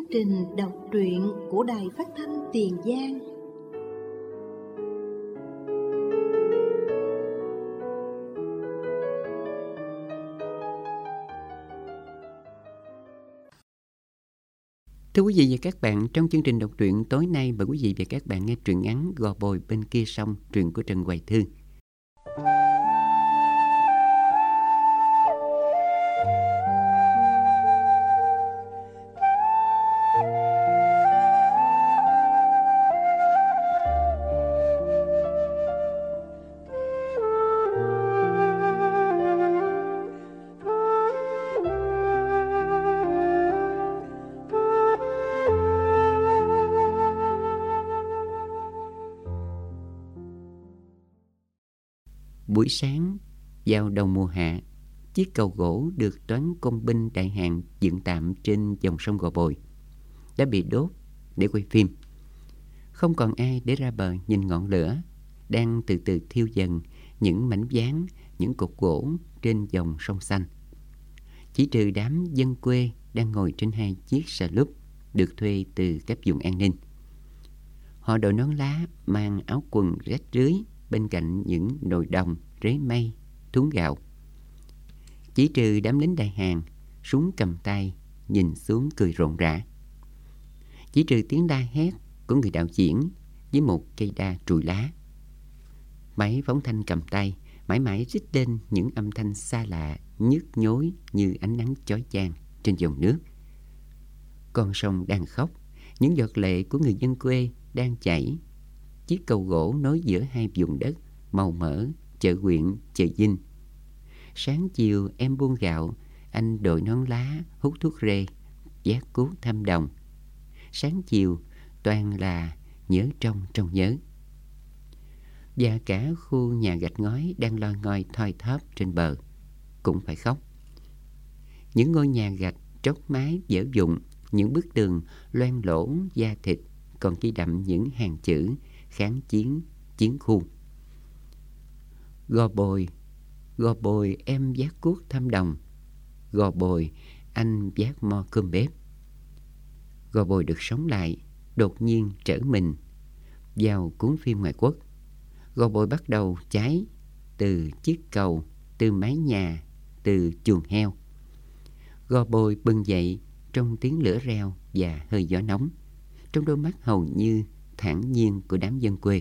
trình đọc truyện của Đài Phát thanh Tiền Giang. Thưa quý vị và các bạn, trong chương trình đọc truyện tối nay mời quý vị và các bạn nghe truyện ngắn Gò Bồi Bên Kia Sông, truyện của Trần Hoài Thư. Buổi sáng, vào đầu mùa hạ, chiếc cầu gỗ được toán công binh Đại Hàn dựng tạm trên dòng sông Gò Bồi đã bị đốt để quay phim. Không còn ai để ra bờ nhìn ngọn lửa đang từ từ thiêu dần những mảnh ván, những cột gỗ trên dòng sông xanh. Chỉ trừ đám dân quê đang ngồi trên hai chiếc xà lúp được thuê từ các vùng an ninh. Họ đội nón lá, mang áo quần rách rưới bên cạnh những nồi đồng, rế mây, thúng gạo. Chỉ trừ đám lính Đại Hàn, súng cầm tay, nhìn xuống cười rộn rã. Chỉ trừ tiếng la hét của người đạo diễn với một cây đa trùi lá. Máy phóng thanh cầm tay mãi mãi rít lên những âm thanh xa lạ, nhức nhối như ánh nắng chói chang trên dòng nước. Con sông đang khóc, những giọt lệ của người dân quê đang chảy. Chiếc cầu gỗ nối giữa hai vùng đất màu mỡ, chợ huyện, chợ Vinh. Sáng chiều em buôn gạo, anh đội nón lá, hút thuốc rê, vác cuốc thăm đồng. Sáng chiều toàn là nhớ trong nhớ. Và cả khu nhà gạch ngói đang loi ngoi thoi thóp trên bờ cũng phải khóc. Những ngôi nhà gạch tróc mái dở dụng, những bức tường loang lỗ da thịt còn ghi đậm những hàng chữ kháng chiến, chiến khu. Gò Bồi em vác cuốc thăm đồng, Gò Bồi anh vác mo cơm bếp. Gò Bồi được sống lại, đột nhiên trở mình vào cuốn phim ngoại quốc. Gò Bồi bắt đầu cháy từ chiếc cầu, từ mái nhà, từ chuồng heo. Gò Bồi bừng dậy trong tiếng lửa reo và hơi gió nóng, trong đôi mắt hầu như thản nhiên của đám dân quê.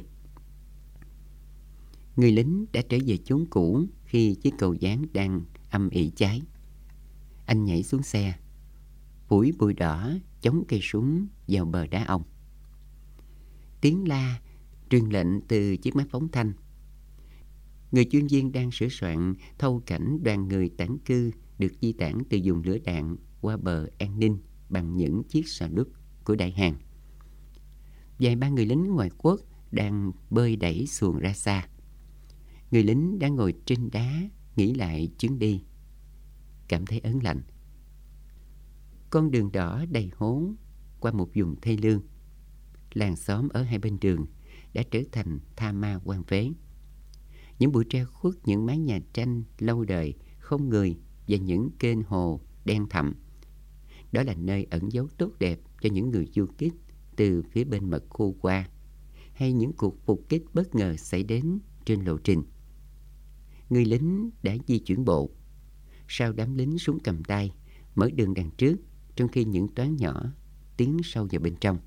Người lính đã trở về chốn cũ khi chiếc cầu gián đang âm ỉ cháy. Anh nhảy xuống xe, phủi bụi đỏ chống cây súng vào bờ đá ong. Tiếng la truyền lệnh từ chiếc máy phóng thanh. Người chuyên viên đang sửa soạn thâu cảnh đoàn người tản cư được di tản từ vùng lửa đạn qua bờ an ninh bằng những chiếc xà lúp của Đại Hàn. Vài ba người lính ngoại quốc đang bơi đẩy xuồng ra xa. Người lính đang ngồi trên đá nghĩ lại chuyến đi, cảm thấy ớn lạnh. Con đường đỏ đầy hố qua một vùng thê lương. Làng xóm ở hai bên đường đã trở thành tha ma hoang phế. Những bụi tre khuất, những mái nhà tranh lâu đời không người và những kênh hồ đen thẳm. Đó là nơi ẩn giấu tốt đẹp cho những người du kích từ phía bên mật khu qua, hay những cuộc phục kích bất ngờ xảy đến trên lộ trình. Người lính đã di chuyển bộ, sau đám lính súng cầm tay mở đường đằng trước, trong khi những toán nhỏ tiến sâu vào bên trong.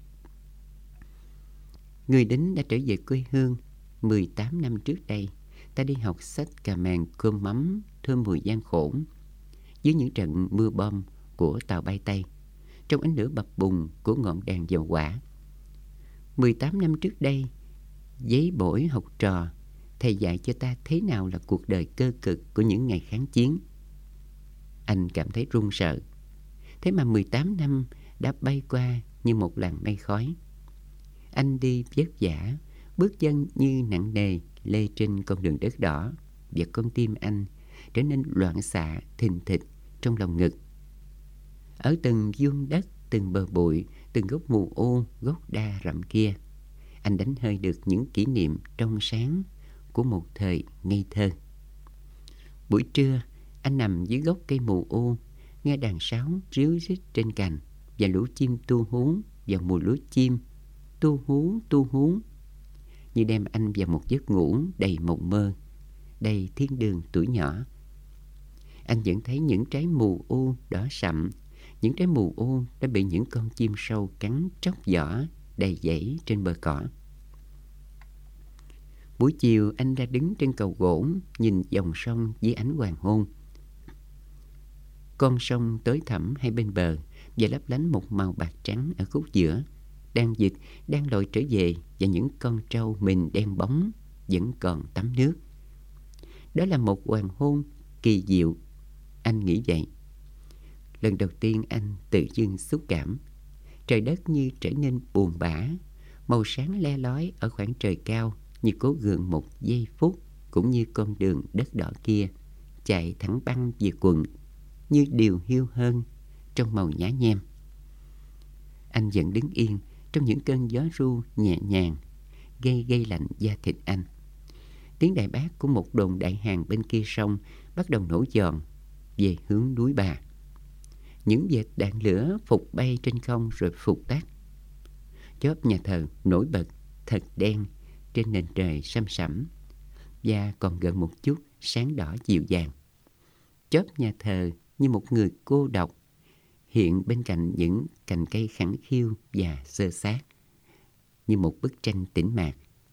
Người lính đã trở về quê hương. 18 năm trước đây, ta đi học sách cà màng cơm mắm thơm mùi gian khổ dưới những trận mưa bom của tàu bay Tây, trong ánh lửa bập bùng của ngọn đèn dầu hỏa. 18 năm trước đây, giấy bổi học trò, thầy dạy cho ta thế nào là cuộc đời cơ cực của những ngày kháng chiến. Anh cảm thấy run sợ. Thế mà 18 năm đã bay qua như một làn mây khói. Anh đi vất vả, bước chân như nặng nề lê trên con đường đất đỏ, và con tim anh trở nên loạn xạ thình thịch trong lòng ngực. Ở từng vuông đất, từng bờ bụi, từng gốc mù ô, gốc đa rậm kia, anh đánh hơi được những kỷ niệm trong sáng của một thời ngây thơ. Buổi trưa, anh nằm dưới gốc cây mù ô, nghe đàn sáo ríu rít trên cành và lũ chim tu hú vào mùa lúa chim, tu hú, như đem anh vào một giấc ngủ đầy mộng mơ, đầy thiên đường tuổi nhỏ. Anh vẫn thấy những trái mù u đỏ sậm, những trái mù u đã bị những con chim sâu cắn tróc vỏ đầy dãy trên bờ cỏ. Buổi chiều anh ra đứng trên cầu gỗ, nhìn dòng sông dưới ánh hoàng hôn. Con sông tối thẳm hai bên bờ và lấp lánh một màu bạc trắng ở khúc giữa. Đang vịt đang lội trở về, và những con trâu mình đen bóng vẫn còn tắm nước. Đó là một hoàng hôn kỳ diệu, anh nghĩ vậy. Lần đầu tiên anh tự dưng xúc cảm. Trời đất như trở nên buồn bã, màu sáng le lói ở khoảng trời cao như cố gượng một giây phút, cũng như con đường đất đỏ kia chạy thẳng băng về quận, như điều hiu hơn trong màu nhá nhem. Anh vẫn đứng yên trong những cơn gió ru nhẹ nhàng, gây lạnh da thịt anh. Tiếng đại bác của một đồn đại hàng bên kia sông bắt đầu nổ giòn về hướng núi Bà. Những vệt đạn lửa phục bay trên không rồi phục tắt. Chóp nhà thờ nổi bật thật đen trên nền trời săm sẫm, và còn gần một chút sáng đỏ dịu dàng. Chóp nhà thờ như một người cô độc hiện bên cạnh những cành cây khẳng khiu và xơ xác, như một bức tranh tĩnh mạc.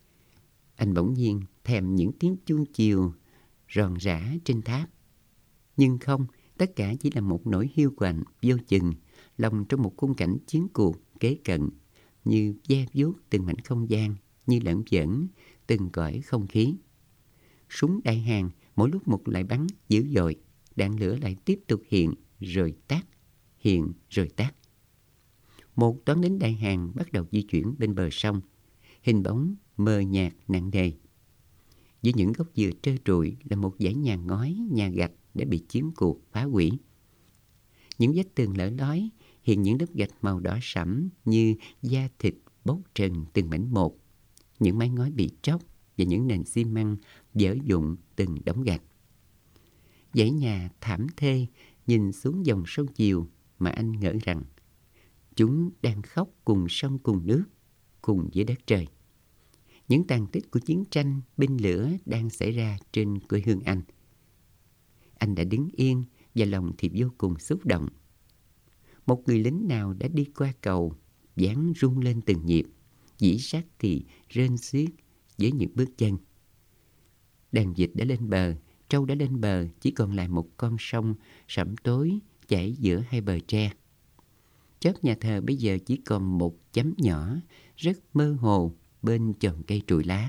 Anh bỗng nhiên thèm những tiếng chuông chiều ròn rã trên tháp. Nhưng không, tất cả chỉ là một nỗi hiu quạnh vô chừng, lòng trong một khung cảnh chiến cuộc kế cận, như ve vuốt từng mảnh không gian, như lởn vởn từng cõi không khí. Súng đại hàng mỗi lúc một lại bắn dữ dội, đạn lửa lại tiếp tục hiện rồi tắt, hiện rồi tắt. Một toán lính đại hàng bắt đầu di chuyển bên bờ sông, hình bóng mờ nhạt nặng nề. Dưới những gốc dừa trơ trụi là một dãy nhà ngói, nhà gạch đã bị chiến cuộc phá hủy. Những vách tường lở lói hiện những lớp gạch màu đỏ sẫm như da thịt bốc trần từng mảnh một. Những mái ngói bị tróc và những nền xi măng dở dụng từng đống gạch. Dãy nhà thảm thê nhìn xuống dòng sông chiều mà anh ngỡ rằng chúng đang khóc cùng sông cùng nước, cùng với đất trời. Những tàn tích của chiến tranh, binh lửa đang xảy ra trên quê hương anh. Anh đã đứng yên và lòng thì vô cùng xúc động. Một người lính nào đã đi qua cầu, dáng rung lên từng nhịp, dĩ sắt thì rên xiết với những bước chân. Đàn vịt đã lên bờ, trâu đã lên bờ, chỉ còn lại một con sông sẫm tối chảy giữa hai bờ tre. Chóp nhà thờ bây giờ chỉ còn một chấm nhỏ, rất mơ hồ bên chòm cây trụi lá.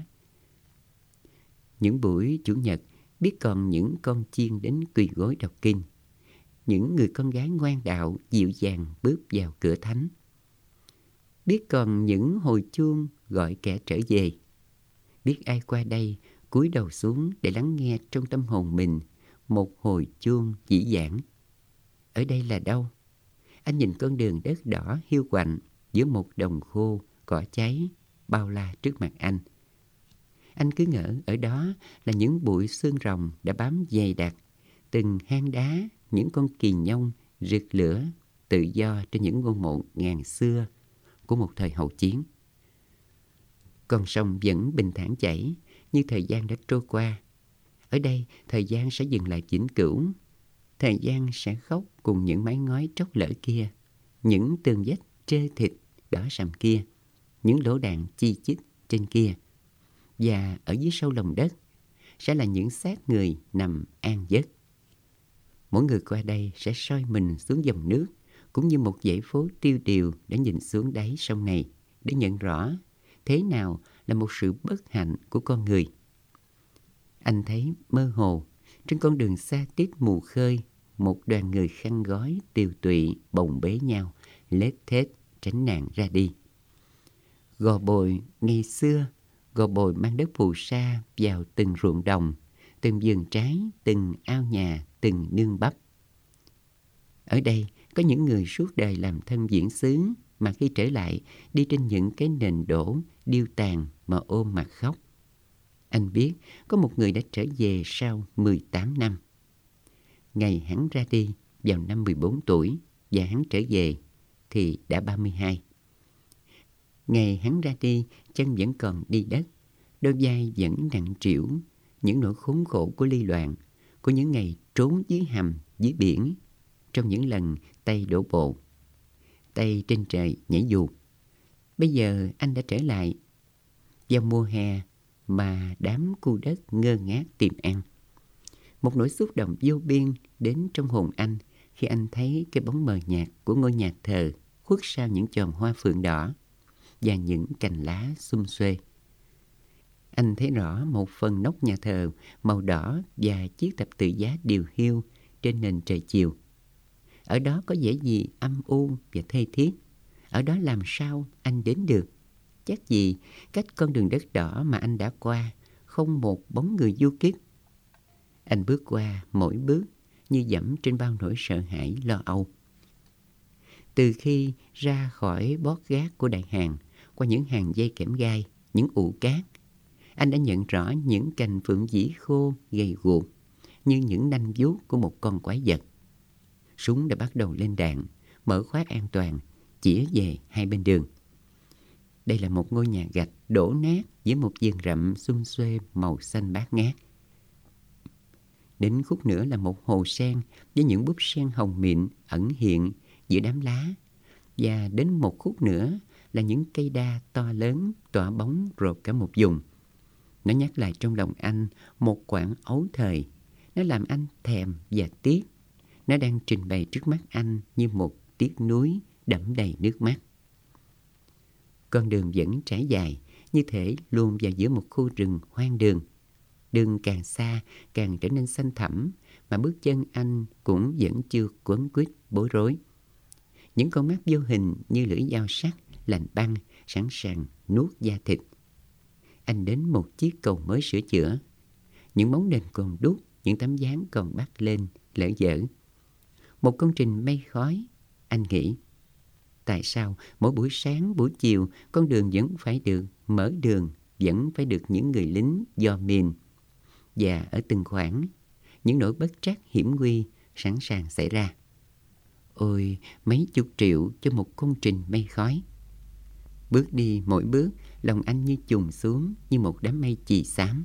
Những buổi Chủ nhật, biết còn những con chiên đến quỳ gối đọc kinh. Những người con gái ngoan đạo dịu dàng bước vào cửa thánh. Biết còn những hồi chuông gọi kẻ trở về. Biết ai qua đây cúi đầu xuống để lắng nghe trong tâm hồn mình một hồi chuông dĩ dãn. Ở đây là đâu? Anh nhìn con đường đất đỏ hiu quạnh giữa một đồng khô, cỏ cháy bao la trước mặt anh. Anh cứ ngỡ ở đó là những bụi xương rồng đã bám dày đặc, từng hang đá, những con kỳ nhông rực lửa tự do trên những ngôi mộ ngàn xưa của một thời hậu chiến. Con sông vẫn bình thản chảy, như thời gian đã trôi qua. Ở đây, thời gian sẽ dừng lại vĩnh cửu. Thời gian sẽ khóc cùng những mái ngói tróc lở kia, những tường vách trơ thịt đỏ sầm kia, những lỗ đạn chi chít trên kia. Và ở dưới sâu lòng đất sẽ là những xác người nằm an giấc. Mỗi người qua đây sẽ soi mình xuống dòng nước, cũng như một dãy phố tiêu điều để nhìn xuống đáy sông này, để nhận rõ thế nào là một sự bất hạnh của con người. Anh thấy mơ hồ, trên con đường xa tít mù khơi, một đoàn người khăn gói tiều tụy bồng bế nhau, lết thết tránh nạn ra đi. Gò Bồi ngày xưa, Gò Bồi mang đất phù sa vào từng ruộng đồng, từng vườn trái, từng ao nhà, từng nương bắp. Ở đây có những người suốt đời làm thân viễn xứ, mà khi trở lại đi trên những cái nền đổ điêu tàn mà ôm mặt khóc. Anh biết có một người đã trở về sau 18 năm. Ngày hắn ra đi vào năm 14 tuổi, và hắn trở về thì đã 32. Ngày hắn ra đi, chân vẫn còn đi đất, đôi vai vẫn nặng trĩu những nỗi khốn khổ của ly loạn, của những ngày trốn dưới hầm, dưới biển, trong những lần tay đổ bộ, tay trên trời nhảy dù. Bây giờ anh đã trở lại vào mùa hè mà đám cu đất ngơ ngác tìm ăn. Một nỗi xúc động vô biên đến trong hồn anh khi anh thấy cái bóng mờ nhạt của ngôi nhà thờ khuất sau những chòm hoa phượng đỏ và những cành lá xum xuê. Anh thấy rõ một phần nóc nhà thờ màu đỏ và chiếc thập tự giá điều hiu trên nền trời chiều. Ở đó có vẻ gì âm u và thê thiết. Ở đó làm sao anh đến được? Chắc gì cách con đường đất đỏ mà anh đã qua không một bóng người du kích. Anh bước qua mỗi bước như dẫm trên bao nỗi sợ hãi lo âu. Từ khi ra khỏi bót gác của đại hàng, qua những hàng dây kẽm gai, những ụ cát, anh đã nhận rõ những cành phượng vĩ khô gầy guộc như những nanh vuốt của một con quái vật. Súng đã bắt đầu lên đạn, mở khóa an toàn, chĩa về hai bên đường. Đây là một ngôi nhà gạch đổ nát với một vườn rậm xum xuê màu xanh bát ngát. Đến khúc nữa là một hồ sen với những búp sen hồng mịn ẩn hiện giữa đám lá. Và đến một khúc nữa là những cây đa to lớn tỏa bóng rộp cả một vùng. Nó nhắc lại trong lòng anh một quãng ấu thời. Nó làm anh thèm và tiếc. Nó đang trình bày trước mắt anh như một tiếc nuối đẫm đầy nước mắt. Con đường vẫn trải dài, như thể luồn vào giữa một khu rừng hoang đường. Đường càng xa càng trở nên xanh thẳm, mà bước chân anh cũng vẫn chưa quấn quýt bối rối. Những con mắt vô hình như lưỡi dao sắc, lạnh băng, sẵn sàng nuốt da thịt. Anh đến một chiếc cầu mới sửa chữa. Những bóng đèn còn đúc, những tấm dáng còn bắt lên, lỡ dở. Một công trình mây khói. Anh nghĩ, tại sao mỗi buổi sáng, buổi chiều, con đường vẫn phải được mở đường, vẫn phải được những người lính dò mìn. Và ở từng khoảng, những nỗi bất trắc hiểm nguy sẵn sàng xảy ra. Ôi, mấy chục triệu cho một công trình mây khói. Bước đi mỗi bước, lòng anh như chùng xuống như một đám mây chì xám.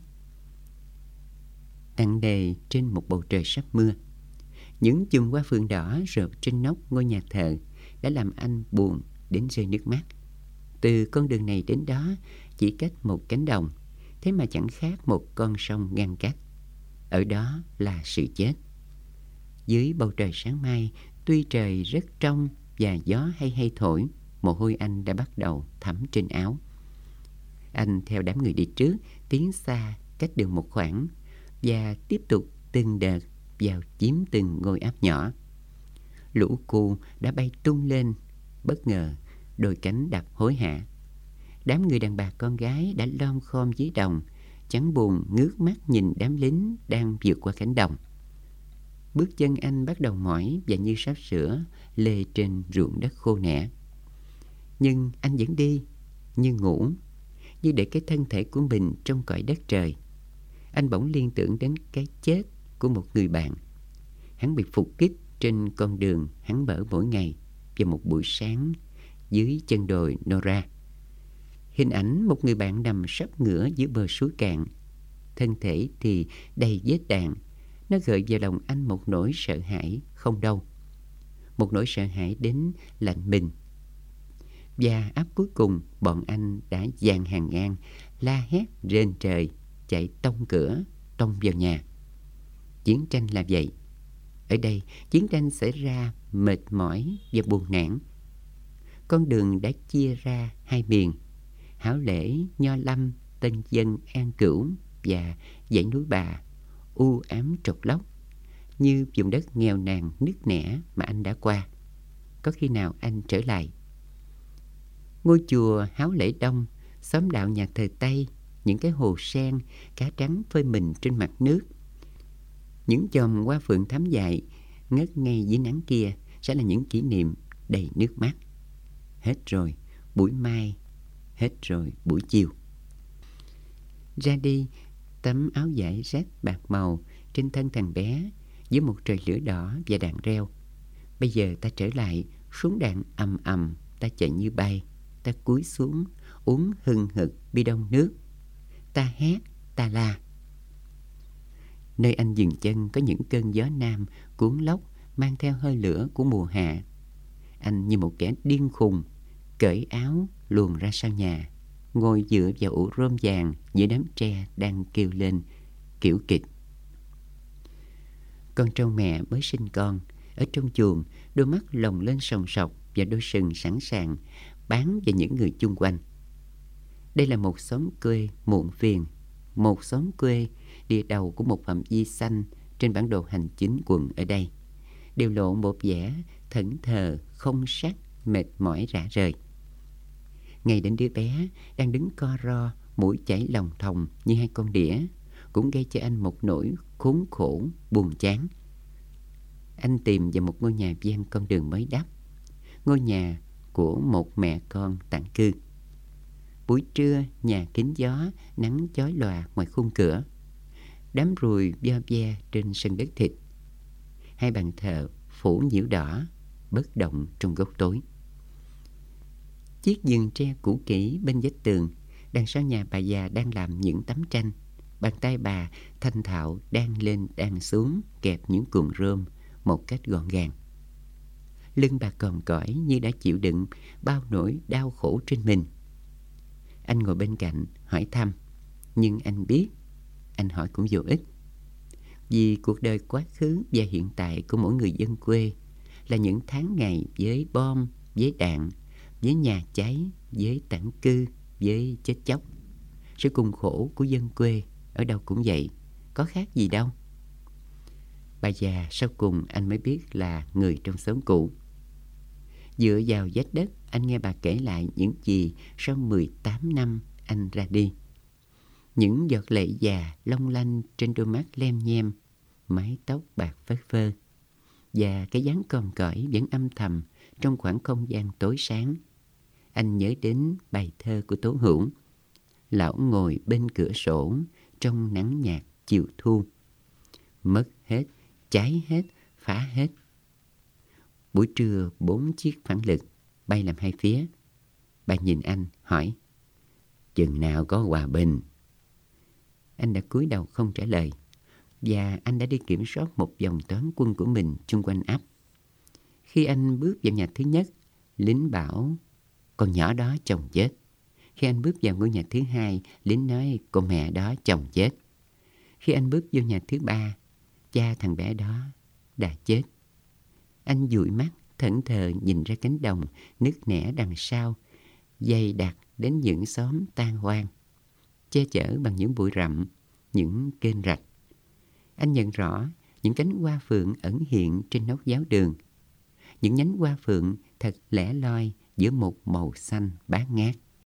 Nặng nề trên một bầu trời sắp mưa. Những chùm hoa phượng đỏ rợp trên nóc ngôi nhà thờ đã làm anh buồn đến rơi nước mắt. Từ con đường này đến đó chỉ cách một cánh đồng, thế mà chẳng khác một con sông ngăn cách. Ở đó là sự chết. Dưới bầu trời sáng mai, tuy trời rất trong và gió hay hay thổi, mồ hôi anh đã bắt đầu thấm trên áo. Anh theo đám người đi trước, tiến xa cách đường một khoảng và tiếp tục từng đợt vào chiếm từng ngôi áp nhỏ. Lũ cu đã bay tung lên, bất ngờ đôi cánh đập hối hả. Đám người đàn bà con gái đã lom khom dưới đồng, chẳng buồn ngước mắt nhìn đám lính đang vượt qua cánh đồng. Bước chân anh bắt đầu mỏi và như sắp sửa lê trên ruộng đất khô nẻ. Nhưng anh vẫn đi, như ngủ, như để cái thân thể của mình trong cõi đất trời. Anh bỗng liên tưởng đến cái chết của một người bạn. Hắn bị phục kích trên con đường hắn mở mỗi ngày vào một buổi sáng dưới chân đồi Nora. Hình ảnh một người bạn nằm sấp ngửa giữa bờ suối cạn, thân thể thì đầy vết đạn. Nó gợi vào lòng anh một nỗi sợ hãi không đâu, một nỗi sợ hãi đến lạnh mình. Và áp cuối cùng, bọn anh đã dàn hàng ngang, la hét rền trời, chạy tông cửa, tông vào nhà. Chiến tranh là vậy. Ở đây, chiến tranh xảy ra mệt mỏi và buồn nản. Con đường đã chia ra hai miền, Hảo Lễ, Nho Lâm, Tân Dân, An Cửu và dãy núi Bà, u ám trọc lóc, như vùng đất nghèo nàn nứt nẻ mà anh đã qua. Có khi nào anh trở lại? Ngôi chùa Háo Lễ Đông, xóm đạo nhà thờ Tây, những cái hồ sen, cá trắng phơi mình trên mặt nước, những chòm hoa phượng thắm dại ngất ngay dưới nắng kia sẽ là những kỷ niệm đầy nước mắt. Hết rồi buổi mai, hết rồi buổi chiều. Ra đi, tấm áo vải rách bạc màu trên thân thằng bé dưới một trời lửa đỏ và đàn reo. Bây giờ ta trở lại Súng đạn ầm ầm, ta chạy như bay. Ta cúi xuống, uống hừng hực bi đông nước. Ta hét, ta la. Nơi anh dừng chân có những cơn gió nam cuốn lốc mang theo hơi lửa của mùa hạ. Anh như một kẻ điên khùng, cởi áo luồn ra sau nhà, ngồi dựa vào ụ rơm vàng giữa đám tre đang kêu lên kiểu kịch. Con trâu mẹ mới sinh con, ở trong chuồng, đôi mắt lồng lên sòng sọc và đôi sừng sẵn sàng bám vào những người chung quanh. Đây là một xóm quê muộn phiền, một xóm quê địa đầu của một phạm vi xanh trên bản đồ hành chính quận ở đây, đều lộ một vẻ thẫn thờ, không sắc, mệt mỏi rã rời. Ngay đến đứa bé đang đứng co ro, mũi chảy lòng thòng như hai con đĩa, cũng gây cho anh một nỗi khốn khổ, buồn chán. Anh tìm vào một ngôi nhà ven con đường mới đắp, ngôi nhà của một mẹ con tản cư. Buổi trưa, nhà kín gió, nắng chói lòa ngoài khung cửa. Đám ruồi vo ve trên sân đất thịt. Hai bàn thờ phủ nhiễu đỏ, bất động trong góc tối. Chiếc giường tre cũ kỹ bên vách tường, đằng sau nhà bà già đang làm những tấm tranh. Bàn tay bà thanh thạo đang lên đang xuống, kẹp những cuộn rơm một cách gọn gàng. Lưng bà còm cõi như đã chịu đựng bao nỗi đau khổ trên mình. Anh ngồi bên cạnh hỏi thăm, nhưng anh biết anh hỏi cũng vô ích. Vì cuộc đời quá khứ và hiện tại của mỗi người dân quê là những tháng ngày với bom, với đạn, với nhà cháy, với tản cư, với chết chóc. Sự cùng khổ của dân quê ở đâu cũng vậy, có khác gì đâu. Bà già sau cùng anh mới biết là người trong xóm cũ. Dựa vào vách đất, anh nghe bà kể lại những gì sau 18 năm anh ra đi. Những giọt lệ già long lanh trên đôi mắt lem nhem, mái tóc bạc phất phơ, và cái dáng còm cõi vẫn âm thầm trong khoảng không gian tối sáng. Anh nhớ đến bài thơ của Tố Hữu. Lão ngồi bên cửa sổ trong nắng nhạt chiều thu. Mất hết, cháy hết, phá hết. Buổi trưa 4 chiếc phản lực bay làm hai phía. Bà nhìn anh hỏi, chừng nào có hòa bình? Anh đã cúi đầu không trả lời, và anh đã đi kiểm soát một vòng toán quân của mình chung quanh ấp. Khi anh bước vào nhà thứ nhất, lính bảo con nhỏ đó chồng chết. Khi anh bước vào ngôi nhà thứ hai, lính nói con mẹ đó chồng chết. Khi anh bước vô nhà thứ ba, cha thằng bé đó đã chết. Anh dụi mắt thẫn thờ nhìn ra cánh đồng nứt nẻ đằng sau, dày đặc đến những xóm tan hoang, che chở bằng những bụi rậm, những kênh rạch. Anh nhận rõ những cánh hoa phượng ẩn hiện trên nóc giáo đường. Những nhánh hoa phượng thật lẻ loi giữa một màu xanh bát ngát.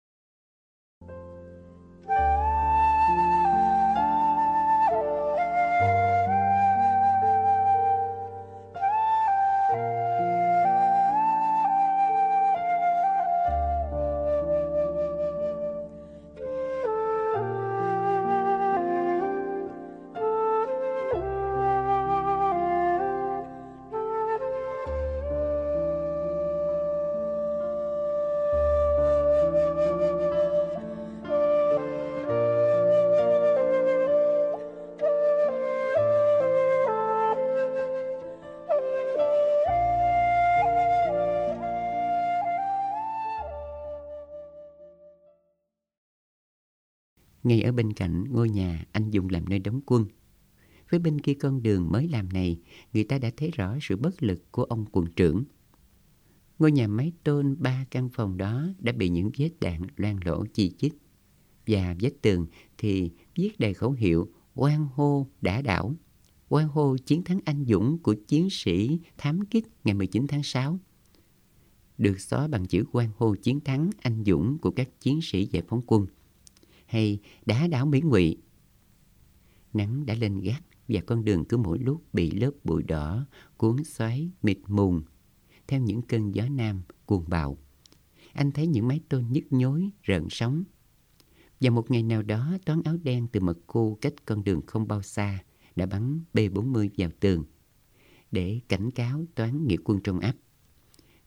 Ngay ở bên cạnh ngôi nhà anh dùng làm nơi đóng quân. Phía bên kia con đường mới làm này, người ta đã thấy rõ sự bất lực của ông quận trưởng. Ngôi nhà mái tôn 3 căn phòng đó đã bị những vết đạn loang lổ chi chít. Và vách tường thì viết đầy khẩu hiệu hoan hô đã đảo, hoan hô chiến thắng anh dũng của chiến sĩ thám kích ngày 19 tháng 6. Được xóa bằng chữ hoan hô chiến thắng anh dũng của các chiến sĩ giải phóng quân, hay đá đảo Mỹ Ngụy. Nắng đã lên gắt và con đường cứ mỗi lúc bị lớp bụi đỏ cuốn xoáy mịt mùng theo những cơn gió nam cuồng bạo. Anh thấy những mái tôn nhức nhối rợn sóng. Và một ngày nào đó, toán áo đen từ mật khu cách con đường không bao xa đã bắn B-40 vào tường để cảnh cáo toán nghĩa quân trong ấp.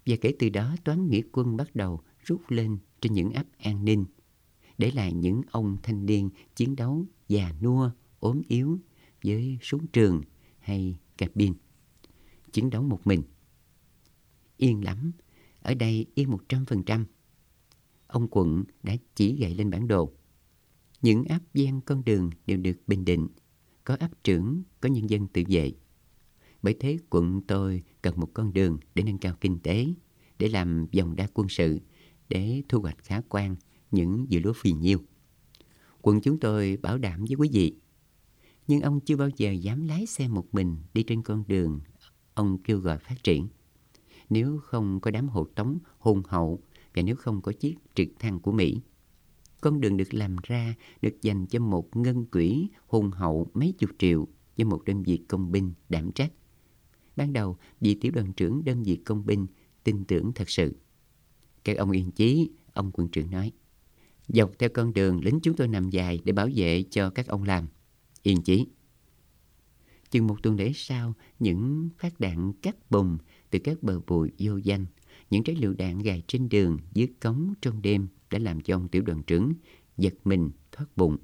Và kể từ đó toán nghĩa quân bắt đầu rút lên trên những ấp an ninh, để lại những ông thanh niên chiến đấu già nua, ốm yếu với súng trường hay cabin, chiến đấu một mình. Yên lắm, ở đây yên 100%. Ông quận đã chỉ gậy lên bản đồ. Những ấp ven con đường đều được bình định, có ấp trưởng, có nhân dân tự vệ. Bởi thế quận tôi cần một con đường để nâng cao kinh tế, để làm vòng đa quân sự, để thu hoạch khả quan những dự lúa phì nhiêu. Quận chúng tôi bảo đảm với quý vị. Nhưng ông chưa bao giờ dám lái xe một mình đi trên con đường ông kêu gọi phát triển. Nếu không có đám hộ tống hùng hậu và nếu không có chiếc trực thăng của Mỹ. Con đường được làm ra, được dành cho một ngân quỹ hùng hậu mấy chục triệu với một đơn vị công binh đảm trách. Ban đầu, vị tiểu đoàn trưởng đơn vị công binh tin tưởng thật sự. Các ông yên chí, ông quân trưởng nói. Dọc theo con đường lính chúng tôi nằm dài để bảo vệ cho các ông làm. Yên chí. Chừng một tuần lễ sau, những phát đạn cắt bùng từ các bờ bụi vô danh, những trái lựu đạn gài trên đường dưới cống trong đêm đã làm cho ông tiểu đoàn trưởng giật mình thoát bụng.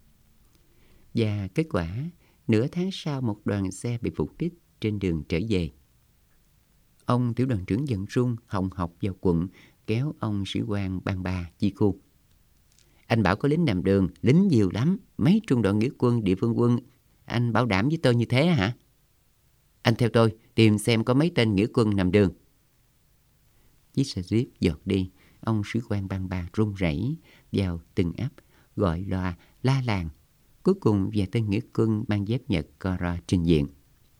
Và kết quả, nửa tháng sau một đoàn xe bị phục kích trên đường trở về. Ông tiểu đoàn trưởng giận run hồng hộc vào quận, kéo ông sĩ quan ban ba chi khu. Anh bảo có lính nằm đường, lính nhiều lắm, mấy trung đội nghĩa quân, địa phương quân. Anh bảo đảm với tôi như thế hả? Anh theo tôi tìm xem có mấy tên nghĩa quân nằm đường. Chiếc xe jeep giọt đi. Ông sĩ quan ban ba run rẩy vào từng ấp, gọi loa, la làng. Cuối cùng vài tên nghĩa quân mang dép Nhật co ro trình diện.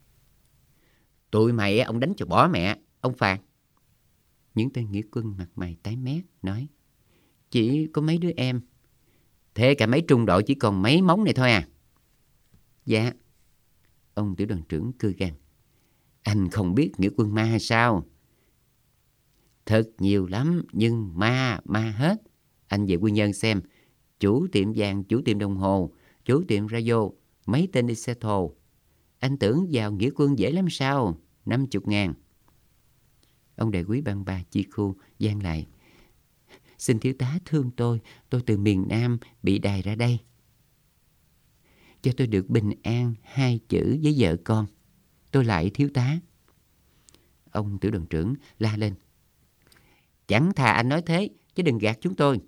Tụi mày ông đánh cho bỏ mẹ, ông phạt. Những tên nghĩa quân mặt mày tái mét nói. Chỉ có mấy đứa em. Thế cả mấy trung đội chỉ còn mấy móng này thôi à? Dạ. Ông tiểu đoàn trưởng cười gằn. Anh không biết nghĩa quân ma hay sao? Thật nhiều lắm, nhưng ma hết. Anh về Quy Nhơn xem. Chủ tiệm vàng, chủ tiệm đồng hồ, chủ tiệm radio, mấy tên đi xe thồ. Anh tưởng vào nghĩa quân dễ lắm sao? 50.000. Ông đại quý ban ba chi khu gian lại. Xin thiếu tá thương tôi từ miền Nam bị đày ra đây. Cho tôi được bình an 2 chữ với vợ con. Tôi lại thiếu tá. Ông tiểu đoàn trưởng la lên. Chẳng thà anh nói thế, chứ đừng gạt chúng tôi.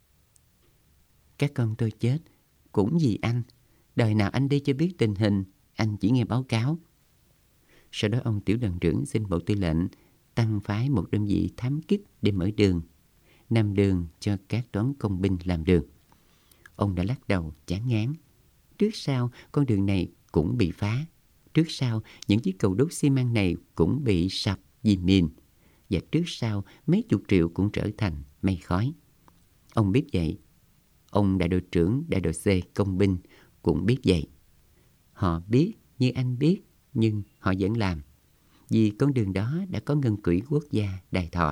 Các con tôi chết cũng vì anh. Đời nào anh đi cho biết tình hình, anh chỉ nghe báo cáo. Sau đó ông tiểu đoàn trưởng xin bộ tư lệnh tăng phái một đơn vị thám kích để mở đường, nằm đường cho các toán công binh làm đường. Ông đã lắc đầu chán ngán. Trước sau con đường này cũng bị phá. Trước sau những chiếc cầu đốt xi măng này cũng bị sập vì mìn. Và trước sau mấy chục triệu cũng trở thành mây khói. Ông biết vậy. Ông đại đội trưởng đại đội C công binh cũng biết vậy. Họ biết như anh biết, nhưng họ vẫn làm. Vì con đường đó đã có ngân quỹ quốc gia đài thọ.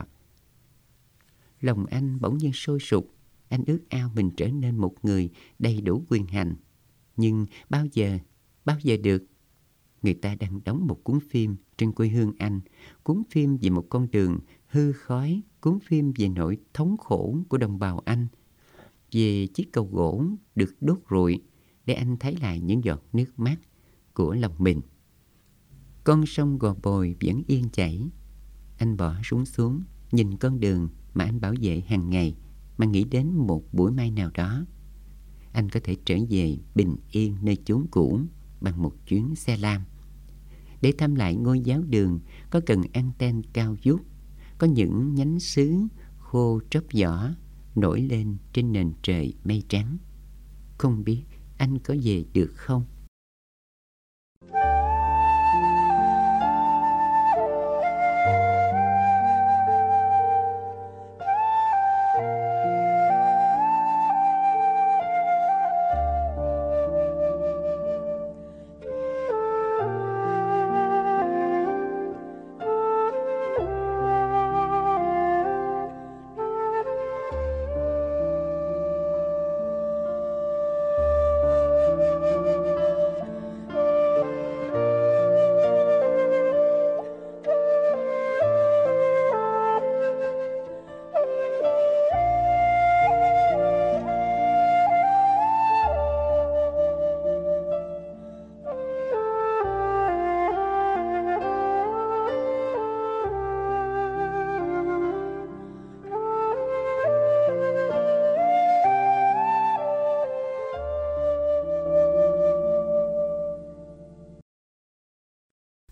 Lòng anh bỗng nhiên sôi sục. Anh ước ao mình trở nên một người đầy đủ quyền hành. Nhưng bao giờ được. Người ta đang đóng một cuốn phim trên quê hương anh. Cuốn phim về một con đường hư khói. Cuốn phim về nỗi thống khổ của đồng bào anh. Về chiếc cầu gỗ được đốt rụi, để anh thấy lại những giọt nước mắt của lòng mình. Con sông Gò Bồi vẫn yên chảy. Anh bỏ súng xuống, nhìn con đường mà anh bảo vệ hàng ngày, mà nghĩ đến một buổi mai nào đó anh có thể trở về bình yên nơi chốn cũ bằng một chuyến xe lam. Để thăm lại ngôi giáo đường có cần anten cao vút, có những nhánh sứ khô tróc vỏ nổi lên trên nền trời mây trắng. Không biết anh có về được không?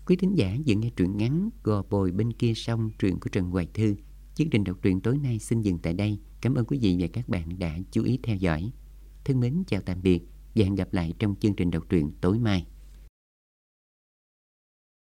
Quý thính giả vừa nghe truyện ngắn Gò Bồi Bên Kia Sông, truyện của Trần Hoài Thư. Chương trình đọc truyện tối nay xin dừng tại đây. Cảm ơn quý vị và các bạn đã chú ý theo dõi. Thân mến chào tạm biệt và hẹn gặp lại trong chương trình đọc truyện tối mai.